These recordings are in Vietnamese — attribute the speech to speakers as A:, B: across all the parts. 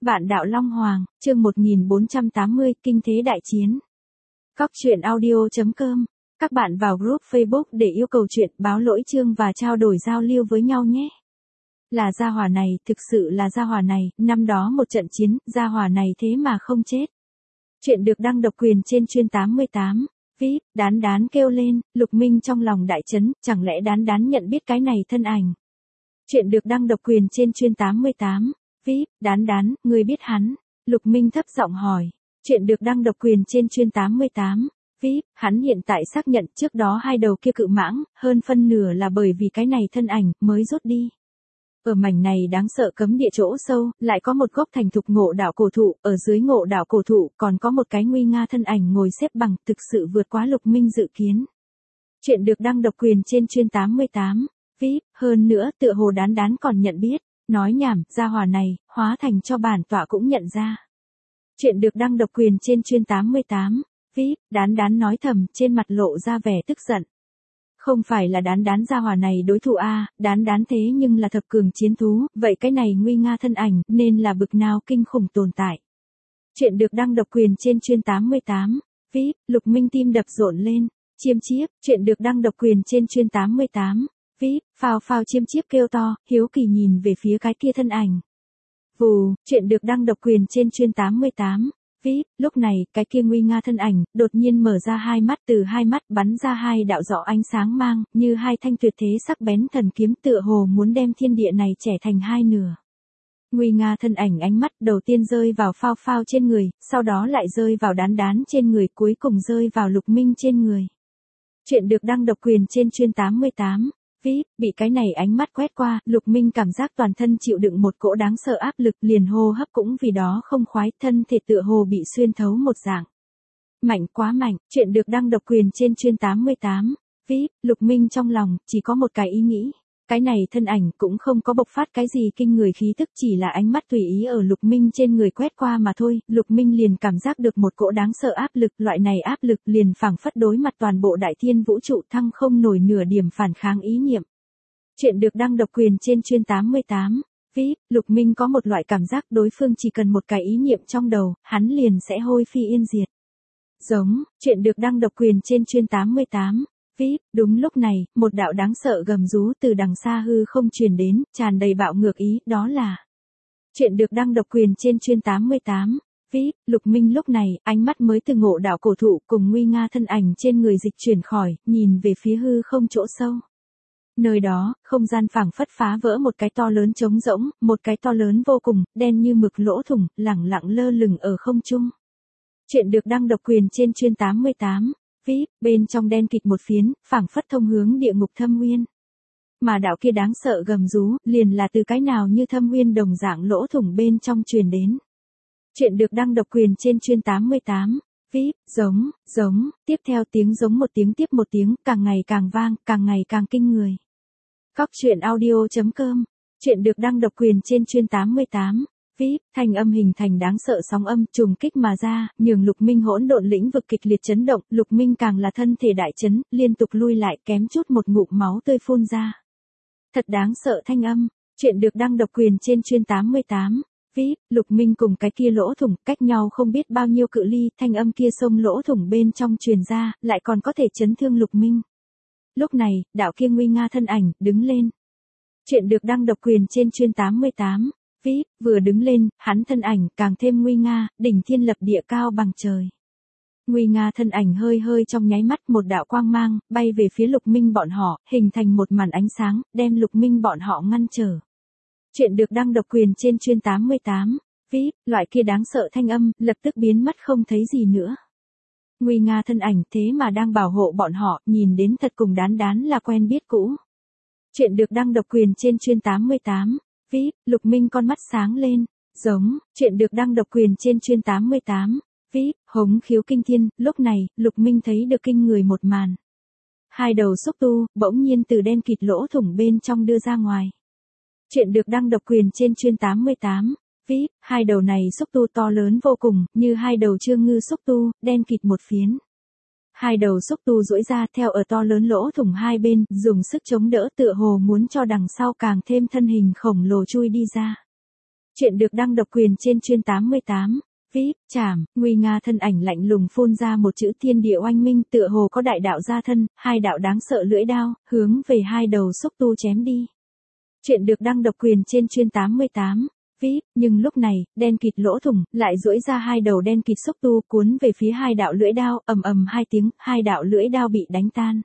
A: Vạn đạo Long Hoàng, chương 1480, Kinh thế đại chiến. Góc truyện audio.com. Các bạn vào group Facebook để yêu cầu chuyện, báo lỗi chương và trao đổi giao lưu với nhau nhé. Là gia hỏa này, thực sự là gia hỏa này, năm đó một trận chiến, gia hỏa này thế mà không chết. Chuyện được đăng độc quyền trên chuyên 88. VIP, Đán Đán kêu lên, Lục Minh trong lòng đại chấn, chẳng lẽ Đán Đán nhận biết cái này thân ảnh. Chuyện được đăng độc quyền trên chuyên 88. VIP, Đán Đán, ngươi biết hắn? Lục Minh thấp giọng hỏi. Chuyện được đăng độc quyền trên chuyên 88. VIP, hắn hiện tại xác nhận trước đó hai đầu kia cự mãng, hơn phân nửa là bởi vì cái này thân ảnh, mới rút đi. Ở mảnh này đáng sợ cấm địa chỗ sâu, lại có một gốc thành thục ngộ đạo cổ thụ, ở dưới ngộ đạo cổ thụ còn có một cái nguy nga thân ảnh ngồi xếp bằng, thực sự vượt quá Lục Minh dự kiến. Chuyện được đăng độc quyền trên chuyên 88. VIP, hơn nữa tựa hồ Đán Đán còn nhận biết. Nói nhảm, gia hỏa này, hóa thành cho bản tọa cũng nhận ra. Chuyện được đăng độc quyền trên chuyên 88. VIP, Đán Đán nói thầm, trên mặt lộ ra vẻ tức giận. Không phải là Đán Đán gia hỏa này đối thủ a, Đán Đán thế nhưng là thập cường chiến thú, vậy cái này nguy nga thân ảnh, nên là bực nào kinh khủng tồn tại. Chuyện được đăng độc quyền trên chuyên 88. VIP, Lục Minh tim đập rộn lên. Chiêm chiếp, chuyện được đăng độc quyền trên chuyên 88. VIP, phao phao chiêm chiếp kêu to, hiếu kỳ nhìn về phía cái kia thân ảnh. Vù, chuyện được đăng độc quyền trên chuyên 88. VIP, lúc này, cái kia nguy nga thân ảnh, đột nhiên mở ra hai mắt, từ hai mắt bắn ra hai đạo rõ ánh sáng mang, như hai thanh tuyệt thế sắc bén thần kiếm, tựa hồ muốn đem thiên địa này chẻ thành hai nửa. Nguy nga thân ảnh ánh mắt đầu tiên rơi vào phao phao trên người, sau đó lại rơi vào Đán Đán trên người, cuối cùng rơi vào Lục Minh trên người. Chuyện được đăng độc quyền trên chuyên 88. VIP, bị cái này ánh mắt quét qua, Lục Minh cảm giác toàn thân chịu đựng một cỗ đáng sợ áp lực, liền hô hấp cũng vì đó không khoái, thân thể tựa hồ bị xuyên thấu một dạng. Mạnh quá mạnh, chuyện được đăng độc quyền trên chuyên 88. VIP, Lục Minh trong lòng, chỉ có một cái ý nghĩ. Cái này thân ảnh cũng không có bộc phát cái gì kinh người khí tức, chỉ là ánh mắt tùy ý ở Lục Minh trên người quét qua mà thôi, Lục Minh liền cảm giác được một cỗ đáng sợ áp lực, loại này áp lực liền phảng phất đối mặt toàn bộ đại thiên vũ trụ, thăng không nổi nửa điểm phản kháng ý niệm. Chuyện được đăng độc quyền trên chuyên 88. VIP, Lục Minh có một loại cảm giác đối phương chỉ cần một cái ý niệm trong đầu, hắn liền sẽ hôi phi yên diệt. Giống, chuyện được đăng độc quyền trên chuyên 88. VIP, đúng lúc này, một đạo đáng sợ gầm rú từ đằng xa hư không truyền đến, tràn đầy bạo ngược ý, đó là. Chuyện được đăng độc quyền trên chuyên 88. VIP, Lục Minh lúc này, ánh mắt mới từ ngộ đạo cổ thụ cùng nguy nga thân ảnh trên người dịch chuyển khỏi, nhìn về phía hư không chỗ sâu. Nơi đó, không gian phảng phất phá vỡ một cái to lớn trống rỗng, một cái to lớn vô cùng, đen như mực lỗ thủng, lẳng lặng lơ lửng ở không trung. Chuyện được đăng độc quyền trên chuyên 88. VIP, bên trong đen kịt một phiến, phảng phất thông hướng địa ngục thâm nguyên. Mà đạo kia đáng sợ gầm rú, liền là từ cái nào như thâm nguyên đồng dạng lỗ thủng bên trong truyền đến. Chuyện được đăng độc quyền trên chuyên 88. VIP, giống, tiếp theo tiếng giống một tiếng tiếp một tiếng, càng ngày càng vang, càng ngày càng kinh người. Góc truyện audio.com. Chuyện được đăng độc quyền trên chuyên 88. VIP, thanh âm hình thành đáng sợ sóng âm trùng kích mà ra, nhường Lục Minh hỗn độn lĩnh vực kịch liệt chấn động, Lục Minh càng là thân thể đại chấn, liên tục lui lại, kém chút một ngụm máu tươi phun ra. Thật đáng sợ thanh âm. Chuyện được đăng độc quyền trên chuyên 88. VIP, Lục Minh cùng cái kia lỗ thủng, cách nhau không biết bao nhiêu cự ly, thanh âm kia xông lỗ thủng bên trong truyền ra, lại còn có thể chấn thương Lục Minh. Lúc này, đạo kia nguy nga thân ảnh, đứng lên. Chuyện được đăng độc quyền trên chuyên 88. VIP, vừa đứng lên, hắn thân ảnh, càng thêm nguy nga, đỉnh thiên lập địa cao bằng trời. Nguy nga thân ảnh hơi hơi trong nháy mắt một đạo quang mang, bay về phía Lục Minh bọn họ, hình thành một màn ánh sáng, đem Lục Minh bọn họ ngăn trở. Chuyện được đăng độc quyền trên chuyên 88. VIP, loại kia đáng sợ thanh âm, lập tức biến mất không thấy gì nữa. Nguy nga thân ảnh thế mà đang bảo hộ bọn họ, nhìn đến thật cùng Đán Đán là quen biết cũ. Chuyện được đăng độc quyền trên chuyên 88. VIP, Lục Minh con mắt sáng lên. Giống, chuyện được đăng độc quyền trên chuyên 88. VIP, hống khiếu kinh thiên, lúc này, Lục Minh thấy được kinh người một màn. Hai đầu xúc tu, bỗng nhiên từ đen kịt lỗ thủng bên trong đưa ra ngoài. Chuyện được đăng độc quyền trên chuyên 88. VIP, hai đầu này xúc tu to lớn vô cùng, như hai đầu trương ngư xúc tu, đen kịt một phiến. Hai đầu xúc tu duỗi ra theo ở to lớn lỗ thủng hai bên, dùng sức chống đỡ tựa hồ muốn cho đằng sau càng thêm thân hình khổng lồ chui đi ra. Chuyện được đăng độc quyền trên chuyên 88. VIP, chảm, nguy nga thân ảnh lạnh lùng phun ra một chữ thiên địa oanh minh tựa hồ có đại đạo gia thân, hai đạo đáng sợ lưỡi đao, hướng về hai đầu xúc tu chém đi. Chuyện được đăng độc quyền trên chuyên 88. VIP, nhưng lúc này, đen kịt lỗ thủng, lại duỗi ra hai đầu đen kịt xúc tu cuốn về phía hai đạo lưỡi đao, ầm ầm hai tiếng, hai đạo lưỡi đao bị đánh tan.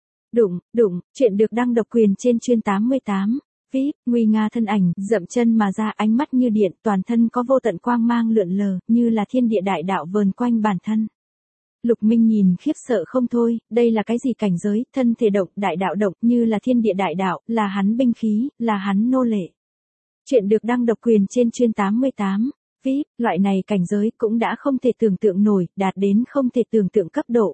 A: Đụng, chuyện được đăng độc quyền trên chuyên 88. VIP, nguy nga thân ảnh, dậm chân mà ra ánh mắt như điện, toàn thân có vô tận quang mang lượn lờ, như là thiên địa đại đạo vờn quanh bản thân. Lục Minh nhìn khiếp sợ không thôi, đây là cái gì cảnh giới, thân thể động, đại đạo động, như là thiên địa đại đạo, là hắn binh khí, là hắn nô lệ. Chuyện được đăng độc quyền trên chuyên 88. VIP, loại này cảnh giới cũng đã không thể tưởng tượng nổi, đạt đến không thể tưởng tượng cấp độ.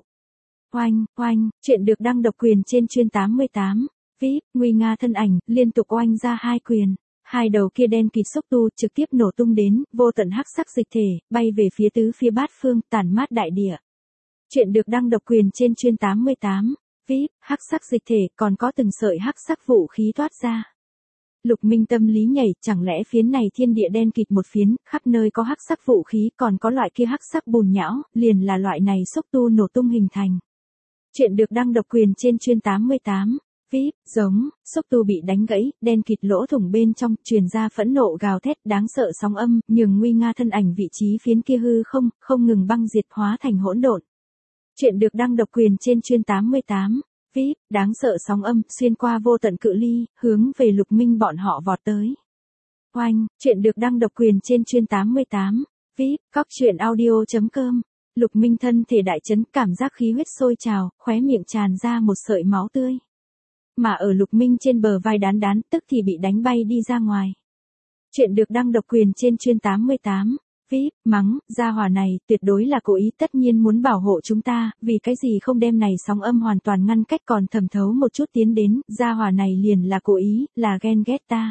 A: Oanh, chuyện được đăng độc quyền trên chuyên 88. VIP, nguy nga thân ảnh, liên tục oanh ra hai quyền. Hai đầu kia đen kịt xúc tu trực tiếp nổ tung đến, vô tận hắc sắc dịch thể, bay về phía tứ phía bát phương, tản mát đại địa. Chuyện được đăng độc quyền trên chuyên 88. VIP, hắc sắc dịch thể, còn có từng sợi hắc sắc vũ khí thoát ra. Lục Minh tâm lý nhảy, chẳng lẽ phiến này thiên địa đen kịt một phiến, khắp nơi có hắc sắc vũ khí, còn có loại kia hắc sắc bùn nhão, liền là loại này xúc tu nổ tung hình thành. Chuyện được đăng độc quyền trên chuyên 88. VIP, giống, xúc tu bị đánh gãy, đen kịt lỗ thủng bên trong, truyền ra phẫn nộ gào thét đáng sợ sóng âm, nhường nguy nga thân ảnh vị trí phiến kia hư không ngừng băng diệt hóa thành hỗn độn. Chuyện được đăng độc quyền trên chuyên 88. VIP, đáng sợ sóng âm, xuyên qua vô tận cự ly, hướng về Lục Minh bọn họ vọt tới. Oanh, chuyện được đăng độc quyền trên chuyên 88. VIP, coctruyện.audio.com. Lục Minh thân thể đại chấn, cảm giác khí huyết sôi trào, khóe miệng tràn ra một sợi máu tươi. Mà ở Lục Minh trên bờ vai đán, tức thì bị đánh bay đi ra ngoài. Chuyện được đăng độc quyền trên chuyên 88. VIP, mắng, gia hỏa này, tuyệt đối là cố ý, tất nhiên muốn bảo hộ chúng ta, vì cái gì không đem này sóng âm hoàn toàn ngăn cách còn thẩm thấu một chút tiến đến, gia hỏa này liền là cố ý, là ghen ghét ta.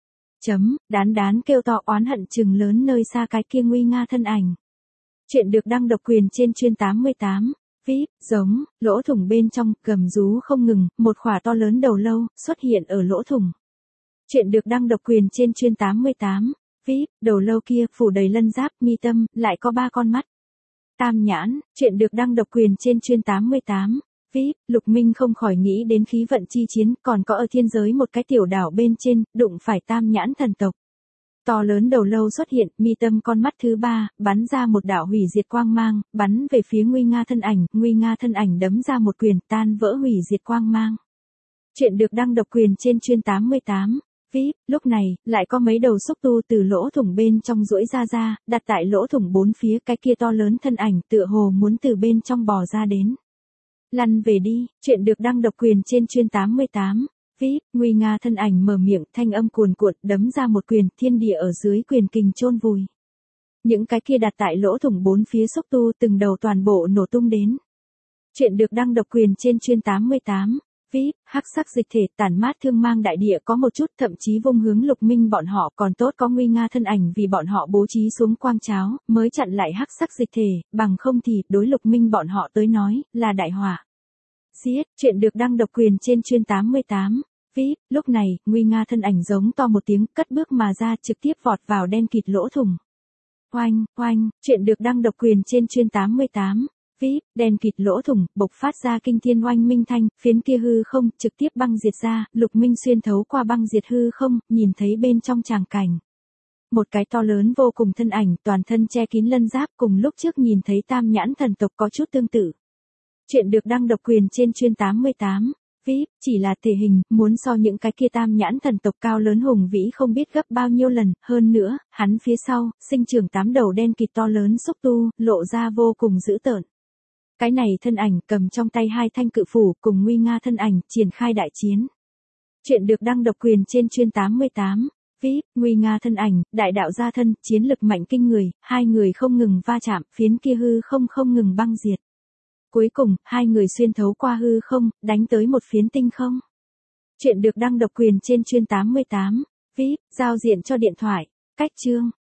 A: Đán kêu to oán hận chừng lớn nơi xa cái kia nguy nga thân ảnh. Chuyện được đăng độc quyền trên chuyên 88. VIP, giống, lỗ thủng bên trong, gầm rú không ngừng, một khỏa to lớn đầu lâu, xuất hiện ở lỗ thủng. Chuyện được đăng độc quyền trên chuyên 88. VIP, đầu lâu kia, phủ đầy lân giáp, mi tâm, lại có 3 con mắt. Tam nhãn, chuyện được đăng độc quyền trên chuyên 88. VIP, Lục Minh không khỏi nghĩ đến khí vận chi chiến, còn có ở thiên giới một cái tiểu đảo bên trên, đụng phải tam nhãn thần tộc. To lớn đầu lâu xuất hiện, mi tâm con mắt thứ 3, bắn ra một đạo hủy diệt quang mang, bắn về phía nguy nga thân ảnh đấm ra một quyền, tan vỡ hủy diệt quang mang. Chuyện được đăng độc quyền trên chuyên 88. VIP, lúc này, lại có mấy đầu xúc tu từ lỗ thủng bên trong duỗi ra, đặt tại lỗ thủng bốn phía, cái kia to lớn thân ảnh tựa hồ muốn từ bên trong bò ra đến. Lăn về đi, chuyện được đăng độc quyền trên chuyên 88. VIP, nguy nga thân ảnh mở miệng, thanh âm cuồn cuộn, đấm ra một quyền, thiên địa ở dưới quyền kình chôn vùi. Những cái kia đặt tại lỗ thủng bốn phía xúc tu từng đầu toàn bộ nổ tung đến. Chuyện được đăng độc quyền trên chuyên 88. VIP, hắc sắc dịch thể tản mát thương mang đại địa có một chút, thậm chí vung hướng Lục Minh bọn họ, còn tốt có nguy nga thân ảnh vì bọn họ bố trí xuống quang cháo, mới chặn lại hắc sắc dịch thể, bằng không thì, đối Lục Minh bọn họ tới nói, là đại họa. Giết, chuyện được đăng độc quyền trên chuyên 88. VIP, lúc này, nguy nga thân ảnh giống to một tiếng, cất bước mà ra, trực tiếp vọt vào đen kịt lỗ thủng. Oanh, chuyện được đăng độc quyền trên chuyên 88. VIP, đen kịt lỗ thủng, bộc phát ra kinh thiên oanh minh thanh, phiến kia hư không, trực tiếp băng diệt ra, Lục Minh xuyên thấu qua băng diệt hư không, nhìn thấy bên trong tràng cảnh. Một cái to lớn vô cùng thân ảnh, toàn thân che kín lân giáp, cùng lúc trước nhìn thấy tam nhãn thần tộc có chút tương tự. Chuyện được đăng độc quyền trên chuyên 88. VIP, chỉ là thể hình, muốn so những cái kia tam nhãn thần tộc cao lớn hùng vĩ không biết gấp bao nhiêu lần, hơn nữa, hắn phía sau, sinh trưởng 8 đầu đen kịt to lớn xúc tu, lộ ra vô cùng dữ tợn. Cái này thân ảnh cầm trong tay 2 thanh cự phủ, cùng nguy nga thân ảnh, triển khai đại chiến. Chuyện được đăng độc quyền trên chuyên 88. VIP, nguy nga thân ảnh, đại đạo gia thân, chiến lực mạnh kinh người, hai người không ngừng va chạm, phiến kia hư không ngừng băng diệt. Cuối cùng, hai người xuyên thấu qua hư không, đánh tới một phiến tinh không. Chuyện được đăng độc quyền trên chuyên 88. VIP, giao diện cho điện thoại. Cách chương.